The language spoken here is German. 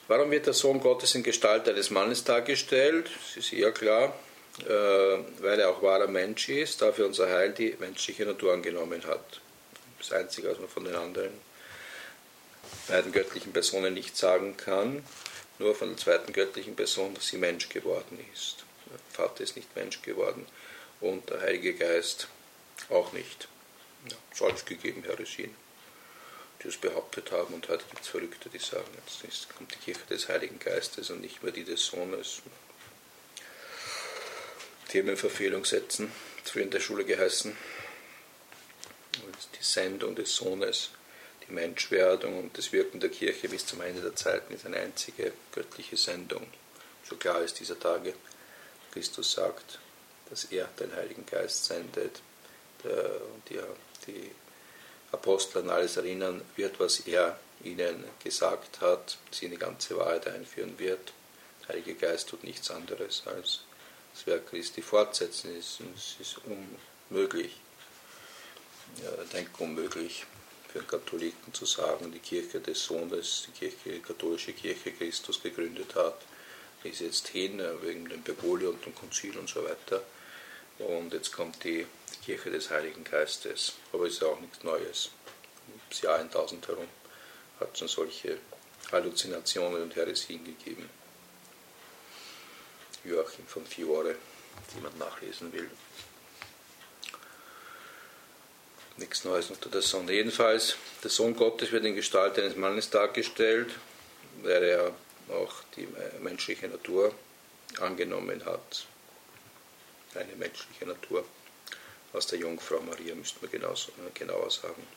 Warum wird der Sohn Gottes in Gestalt eines Mannes dargestellt? Es ist eher klar, weil er auch wahrer Mensch ist, dafür unser Heil die menschliche Natur angenommen hat. Das Einzige, was man von den anderen beiden göttlichen Personen nicht sagen kann, nur von der zweiten göttlichen Person, dass sie Mensch geworden ist. Der Vater ist nicht Mensch geworden und der Heilige Geist auch nicht. Ja, es soll es gegeben, Heresien, die es behauptet haben, und heute gibt es Verrückte, die sagen, jetzt kommt die Kirche des Heiligen Geistes und nicht mehr die des Sohnes. Themenverfehlung setzen, früher in der Schule geheißen. Die Sendung des Sohnes, die Menschwerdung und das Wirken der Kirche bis zum Ende der Zeiten ist eine einzige göttliche Sendung. So klar ist dieser Tage. Christus sagt, dass er den Heiligen Geist sendet, die Apostel an alles erinnern wird, was er ihnen gesagt hat, sie in die ganze Wahrheit einführen wird. Der Heilige Geist tut nichts anderes als das Werk Christi fortsetzen. Es ist unmöglich, denkunmöglich für einen Katholiken zu sagen, die Kirche des Sohnes, die katholische Kirche Christus gegründet hat, ist jetzt hin wegen dem Bergoglio und dem Konzil und so weiter. Und jetzt kommt die Kirche des Heiligen Geistes. Aber es ist ja auch nichts Neues. Das Jahr 1000 herum hat es schon solche Halluzinationen und Häresien gegeben. Joachim von Fiore, die man nachlesen will. Nichts Neues unter der Sonne. Jedenfalls, der Sohn Gottes wird in Gestalt eines Mannes dargestellt, weil er auch die menschliche Natur angenommen hat. Eine menschliche Natur aus der Jungfrau Maria, müsste man genauer sagen.